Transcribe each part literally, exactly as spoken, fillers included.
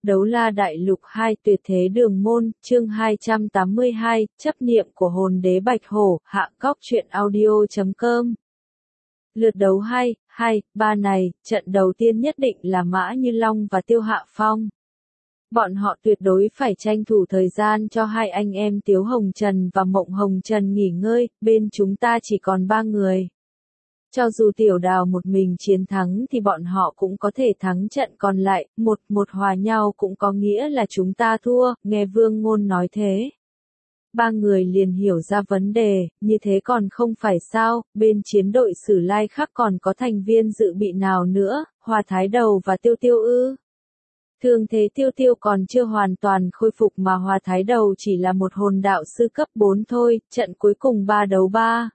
Đấu La Đại Lục hai Tuyệt Thế Đường Môn, chương hai trăm tám mươi hai, chấp niệm của hồn đế Bạch Hổ, hạ cóc truyện audio chấm com. Lượt đấu hai, hai, ba này, trận đầu tiên nhất định là Mã Như Long và Tiêu Hạ Phong. Bọn họ tuyệt đối phải tranh thủ thời gian cho hai anh em Tiếu Hồng Trần và Mộng Hồng Trần nghỉ ngơi, bên chúng ta chỉ còn ba người. Cho dù Tiểu Đào một mình chiến thắng thì bọn họ cũng có thể thắng trận còn lại, một một hòa nhau cũng có nghĩa là chúng ta thua, nghe Vương Ngôn nói thế. Ba người liền hiểu ra vấn đề, như thế còn không phải sao, bên chiến đội Sử Lai Khắc còn có thành viên dự bị nào nữa, Hoa Thái Đầu và Tiêu Tiêu ư. Thường thế Tiêu Tiêu còn chưa hoàn toàn khôi phục mà Hoa Thái Đầu chỉ là một hồn đạo sư cấp bốn thôi, trận cuối cùng ba đấu ba.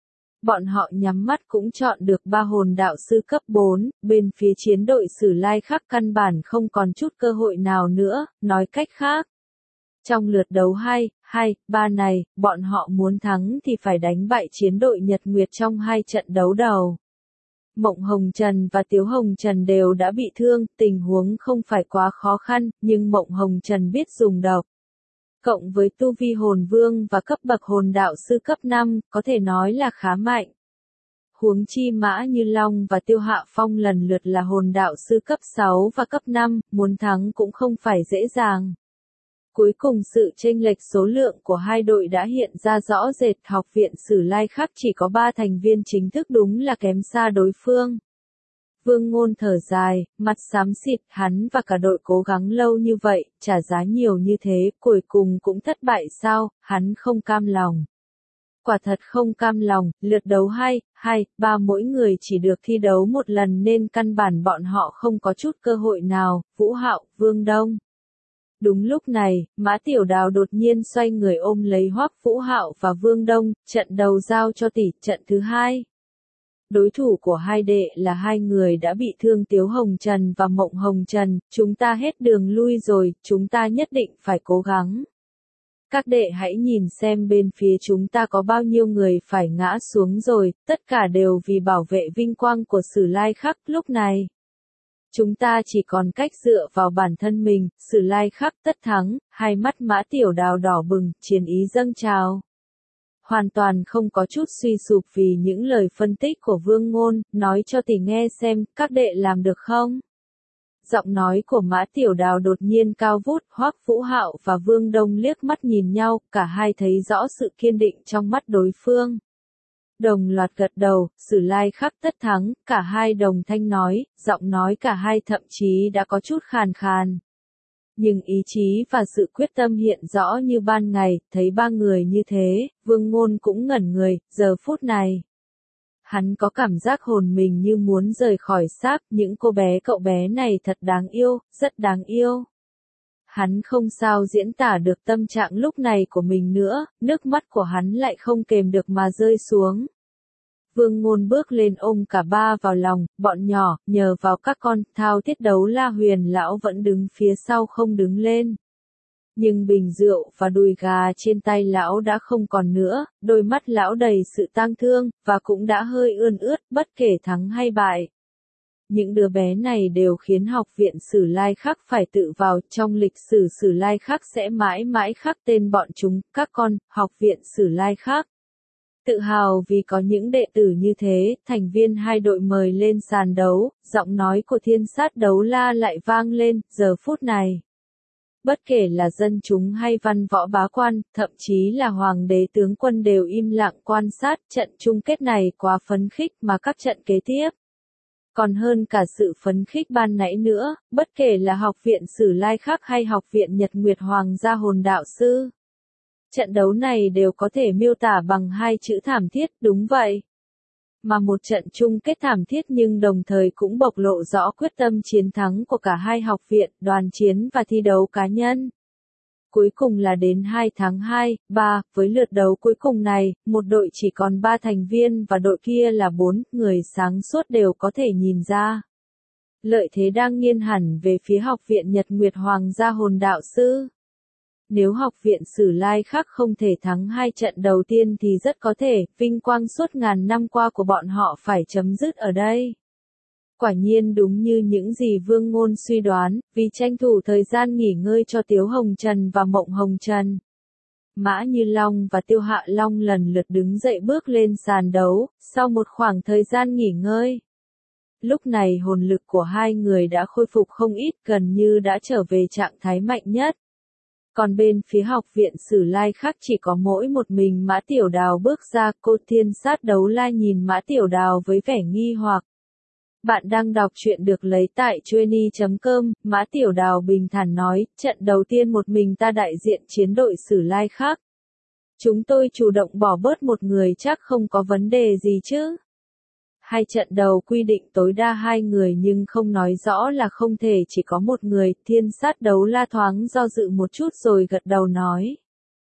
Bọn họ nhắm mắt cũng chọn được ba hồn đạo sư cấp bốn, bên phía chiến đội Sử Lai Khắc căn bản không còn chút cơ hội nào nữa, nói cách khác. Trong lượt đấu hai, hai, ba này, bọn họ muốn thắng thì phải đánh bại chiến đội Nhật Nguyệt trong hai trận đấu đầu. Mộng Hồng Trần và Tiếu Hồng Trần đều đã bị thương, tình huống không phải quá khó khăn, nhưng Mộng Hồng Trần biết dùng độc. Cộng với tu vi hồn vương và cấp bậc hồn đạo sư cấp năm, có thể nói là khá mạnh. Huống chi Mã Như Long và Tiêu Hạ Phong lần lượt là hồn đạo sư cấp sáu và cấp năm, muốn thắng cũng không phải dễ dàng. Cuối cùng sự chênh lệch số lượng của hai đội đã hiện ra rõ rệt, học viện Sử Lai Khắc chỉ có ba thành viên chính thức đúng là kém xa đối phương. Vương Ngôn thở dài, mặt xám xịt, hắn và cả đội cố gắng lâu như vậy, trả giá nhiều như thế, cuối cùng cũng thất bại sao, hắn không cam lòng. Quả thật không cam lòng, lượt đấu hai, hai, ba mỗi người chỉ được thi đấu một lần nên căn bản bọn họ không có chút cơ hội nào, Vũ Hạo, Vương Đông. Đúng lúc này, Mã Tiểu Đào đột nhiên xoay người ôm lấy Hoắc Vũ Hạo và Vương Đông, trận đầu giao cho tỷ, trận thứ hai. Đối thủ của hai đệ là hai người đã bị thương Tiếu Hồng Trần và Mộng Hồng Trần, chúng ta hết đường lui rồi, chúng ta nhất định phải cố gắng. Các đệ hãy nhìn xem bên phía chúng ta có bao nhiêu người phải ngã xuống rồi, tất cả đều vì bảo vệ vinh quang của Sử Lai Khắc lúc này. Chúng ta chỉ còn cách dựa vào bản thân mình, Sử Lai Khắc tất thắng, hai mắt Mã Tiểu Đào đỏ bừng, chiến ý dâng trào. Hoàn toàn không có chút suy sụp vì những lời phân tích của Vương Ngôn, nói cho tỷ nghe xem, các đệ làm được không? Giọng nói của Mã Tiểu Đào đột nhiên cao vút, Hoắc Vũ Hạo và Vương Đông liếc mắt nhìn nhau, cả hai thấy rõ sự kiên định trong mắt đối phương. Đồng loạt gật đầu, Sử Lai Khắc tất thắng, cả hai đồng thanh nói, giọng nói cả hai thậm chí đã có chút khàn khàn. Nhưng ý chí và sự quyết tâm hiện rõ như ban ngày, thấy ba người như thế, Vương Ngôn cũng ngẩn người, giờ phút này. Hắn có cảm giác hồn mình như muốn rời khỏi xác, những cô bé cậu bé này thật đáng yêu, rất đáng yêu. Hắn không sao diễn tả được tâm trạng lúc này của mình nữa, nước mắt của hắn lại không kềm được mà rơi xuống. Vương Ngôn bước lên ôm cả ba vào lòng, bọn nhỏ, nhờ vào các con, thao thiết Đấu La Huyền lão vẫn đứng phía sau không đứng lên. Nhưng bình rượu và đùi gà trên tay lão đã không còn nữa, đôi mắt lão đầy sự tang thương, và cũng đã hơi ươn ướt, bất kể thắng hay bại. Những đứa bé này đều khiến học viện Sử Lai Khắc phải tự vào, trong lịch sử Sử Lai Khắc sẽ mãi mãi khắc tên bọn chúng, các con, học viện Sử Lai Khắc. Tự hào vì có những đệ tử như thế, thành viên hai đội mời lên sàn đấu, giọng nói của Thiên Sát Đấu La lại vang lên, giờ phút này. Bất kể là dân chúng hay văn võ bá quan, thậm chí là hoàng đế tướng quân đều im lặng quan sát, trận chung kết này quá phấn khích mà các trận kế tiếp. Còn hơn cả sự phấn khích ban nãy nữa, bất kể là học viện Sử Lai Khắc hay học viện Nhật Nguyệt Hoàng gia hồn đạo sư. Trận đấu này đều có thể miêu tả bằng hai chữ thảm thiết, đúng vậy. Mà một trận chung kết thảm thiết nhưng đồng thời cũng bộc lộ rõ quyết tâm chiến thắng của cả hai học viện, đoàn chiến và thi đấu cá nhân. Cuối cùng là đến hai tháng hai, ba, với lượt đấu cuối cùng này, một đội chỉ còn ba thành viên và đội kia là bốn, người sáng suốt đều có thể nhìn ra. Lợi thế đang nghiêng hẳn về phía học viện Nhật Nguyệt Hoàng gia hồn đạo sư. Nếu học viện Sử Lai Khắc không thể thắng hai trận đầu tiên thì rất có thể, vinh quang suốt ngàn năm qua của bọn họ phải chấm dứt ở đây. Quả nhiên đúng như những gì Vương Ngôn suy đoán, vì tranh thủ thời gian nghỉ ngơi cho Tiếu Hồng Trần và Mộng Hồng Trần. Mã Như Long và Tiêu Hạ Long lần lượt đứng dậy bước lên sàn đấu, sau một khoảng thời gian nghỉ ngơi. Lúc này hồn lực của hai người đã khôi phục không ít, gần như đã trở về trạng thái mạnh nhất. Còn bên phía học viện Sử Lai Khắc chỉ có mỗi một mình Mã Tiểu Đào bước ra, cô thiên sát đấu la nhìn Mã Tiểu Đào với vẻ nghi hoặc. Bạn đang đọc truyện được lấy tại chuyenny chấm com, Mã Tiểu Đào bình thản nói, trận đầu tiên một mình ta đại diện chiến đội Sử Lai Khắc. Chúng tôi chủ động bỏ bớt một người chắc không có vấn đề gì chứ. Hai trận đầu quy định tối đa hai người nhưng không nói rõ là không thể chỉ có một người, thiên sát đấu la thoáng do dự một chút rồi gật đầu nói.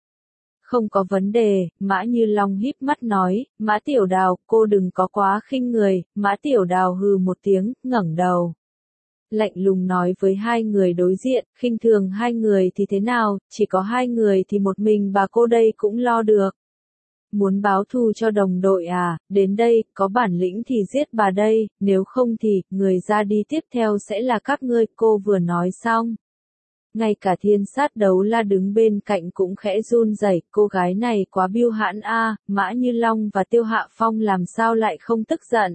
Không có vấn đề, Mã Như Long híp mắt nói, Mã Tiểu Đào, cô đừng có quá khinh người, Mã Tiểu Đào hừ một tiếng, ngẩng đầu. Lạnh lùng nói với hai người đối diện, khinh thường hai người thì thế nào, chỉ có hai người thì một mình bà cô đây cũng lo được. Muốn báo thù cho đồng đội à, đến đây, có bản lĩnh thì giết bà đây, nếu không thì, người ra đi tiếp theo sẽ là các ngươi, cô vừa nói xong. Ngay cả thiên sát đấu la đứng bên cạnh cũng khẽ run rẩy, cô gái này quá biêu hãn a, Mã Như Long và Tiêu Hạ Phong làm sao lại không tức giận.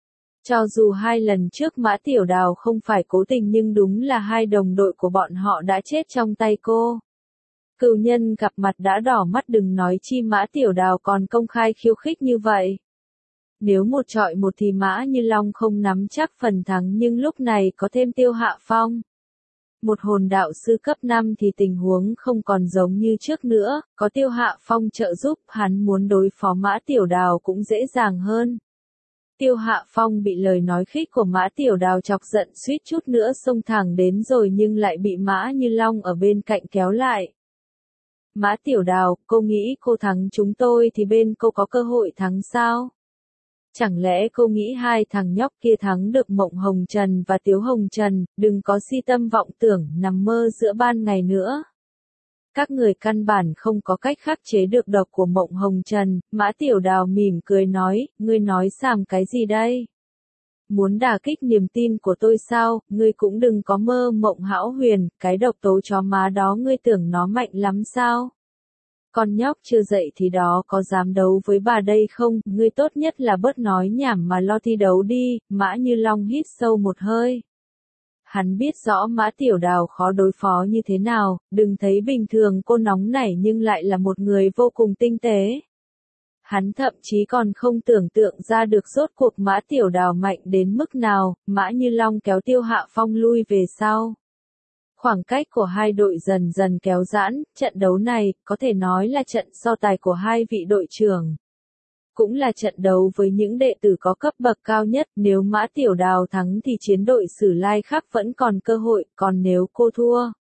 Cho dù hai lần trước Mã Tiểu Đào không phải cố tình nhưng đúng là hai đồng đội của bọn họ đã chết trong tay cô. Cừu nhân gặp mặt đã đỏ mắt đừng nói chi Mã Tiểu Đào còn công khai khiêu khích như vậy. Nếu một trọi một thì Mã Như Long không nắm chắc phần thắng nhưng lúc này có thêm Tiêu Hạ Phong. Một hồn đạo sư cấp năm thì tình huống không còn giống như trước nữa, có Tiêu Hạ Phong trợ giúp hắn muốn đối phó Mã Tiểu Đào cũng dễ dàng hơn. Tiêu Hạ Phong bị lời nói khích của Mã Tiểu Đào chọc giận suýt chút nữa xông thẳng đến rồi nhưng lại bị Mã Như Long ở bên cạnh kéo lại. Mã Tiểu Đào, cô nghĩ cô thắng chúng tôi thì bên cô có cơ hội thắng sao? Chẳng lẽ cô nghĩ hai thằng nhóc kia thắng được Mộng Hồng Trần và Tiếu Hồng Trần, đừng có si tâm vọng tưởng, nằm mơ giữa ban ngày nữa. Các người căn bản không có cách khắc chế được độc của Mộng Hồng Trần, Mã Tiểu Đào mỉm cười nói, ngươi nói xàm cái gì đây? Muốn đả kích niềm tin của tôi sao, ngươi cũng đừng có mơ mộng hão huyền, cái độc tố chó má đó ngươi tưởng nó mạnh lắm sao? Con nhóc chưa dậy thì đó có dám đấu với bà đây không, ngươi tốt nhất là bớt nói nhảm mà lo thi đấu đi, Mã Như Long hít sâu một hơi. Hắn biết rõ Mã Tiểu Đào khó đối phó như thế nào, đừng thấy bình thường cô nóng nảy nhưng lại là một người vô cùng tinh tế. Hắn thậm chí còn không tưởng tượng ra được rốt cuộc Mã Tiểu Đào mạnh đến mức nào, Mã Như Long kéo Tiêu Hạ Phong lui về sau. Khoảng cách của hai đội dần dần kéo giãn, trận đấu này, có thể nói là trận so tài của hai vị đội trưởng. Cũng là trận đấu với những đệ tử có cấp bậc cao nhất, nếu Mã Tiểu Đào thắng thì chiến đội Sử Lai Khắc vẫn còn cơ hội, còn nếu cô thua,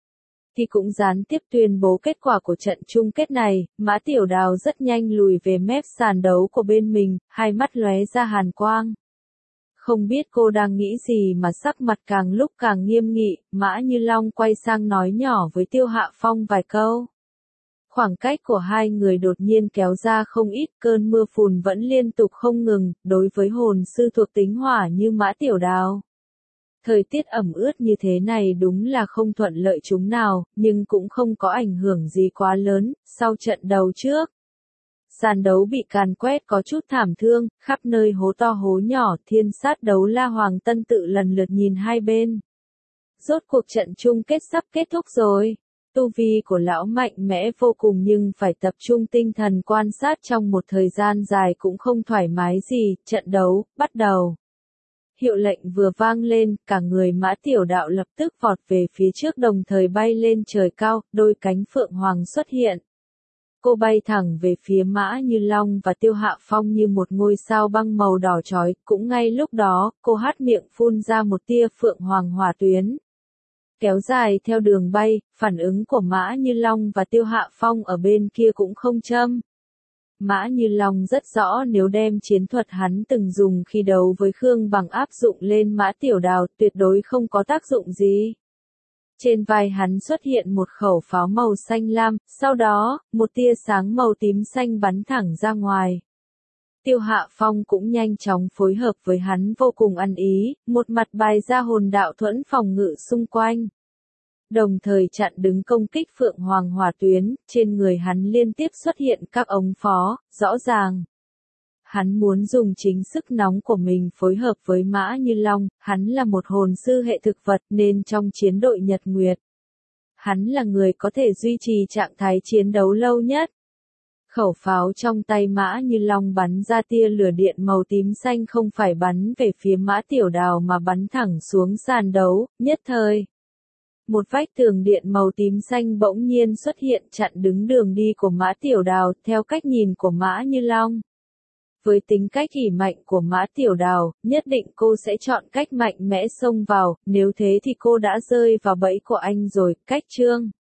thì cũng gián tiếp tuyên bố kết quả của trận chung kết này, Mã Tiểu Đào rất nhanh lùi về mép sàn đấu của bên mình, hai mắt lóe ra hàn quang. Không biết cô đang nghĩ gì mà sắc mặt càng lúc càng nghiêm nghị, Mã Như Long quay sang nói nhỏ với Tiêu Hạ Phong vài câu. Khoảng cách của hai người đột nhiên kéo ra không ít, cơn mưa phùn vẫn liên tục không ngừng, đối với hồn sư thuộc tính hỏa như Mã Tiểu Đào. Thời tiết ẩm ướt như thế này đúng là không thuận lợi chúng nào, nhưng cũng không có ảnh hưởng gì quá lớn, sau trận đầu trước. Sàn đấu bị càn quét có chút thảm thương, khắp nơi hố to hố nhỏ, thiên sát đấu la Hoàng Tân tự lần lượt nhìn hai bên. Rốt cuộc trận chung kết sắp kết thúc rồi. Tu vi của lão mạnh mẽ vô cùng nhưng phải tập trung tinh thần quan sát trong một thời gian dài cũng không thoải mái gì, trận đấu, bắt đầu. Hiệu lệnh vừa vang lên, cả người Mã Tiểu Đạo lập tức vọt về phía trước đồng thời bay lên trời cao, đôi cánh phượng hoàng xuất hiện. Cô bay thẳng về phía Mã Như Long và Tiêu Hạ Phong như một ngôi sao băng màu đỏ chói, cũng ngay lúc đó, cô há miệng phun ra một tia phượng hoàng hỏa tuyến. Kéo dài theo đường bay, phản ứng của Mã Như Long và Tiêu Hạ Phong ở bên kia cũng không châm. Mã Như Long rất rõ nếu đem chiến thuật hắn từng dùng khi đấu với Khương Bằng áp dụng lên Mã Tiểu Đào tuyệt đối không có tác dụng gì. Trên vai hắn xuất hiện một khẩu pháo màu xanh lam, sau đó, một tia sáng màu tím xanh bắn thẳng ra ngoài. Tiêu Hạ Phong cũng nhanh chóng phối hợp với hắn vô cùng ăn ý, một mặt bày ra hồn đạo thuẫn phòng ngự xung quanh. Đồng thời chặn đứng công kích Phượng Hoàng hỏa tuyến, trên người hắn liên tiếp xuất hiện các ống phó, rõ ràng. Hắn muốn dùng chính sức nóng của mình phối hợp với Mã Như Long, hắn là một hồn sư hệ thực vật nên trong chiến đội Nhật Nguyệt. Hắn là người có thể duy trì trạng thái chiến đấu lâu nhất. Khẩu pháo trong tay Mã Như Long bắn ra tia lửa điện màu tím xanh không phải bắn về phía Mã Tiểu Đào mà bắn thẳng xuống sàn đấu, nhất thời. Một vách tường điện màu tím xanh bỗng nhiên xuất hiện chặn đứng đường đi của Mã Tiểu Đào, theo cách nhìn của Mã Như Long. Với tính cách ỷ mạnh của Mã Tiểu Đào, nhất định cô sẽ chọn cách mạnh mẽ xông vào, nếu thế thì cô đã rơi vào bẫy của anh rồi, cách chương.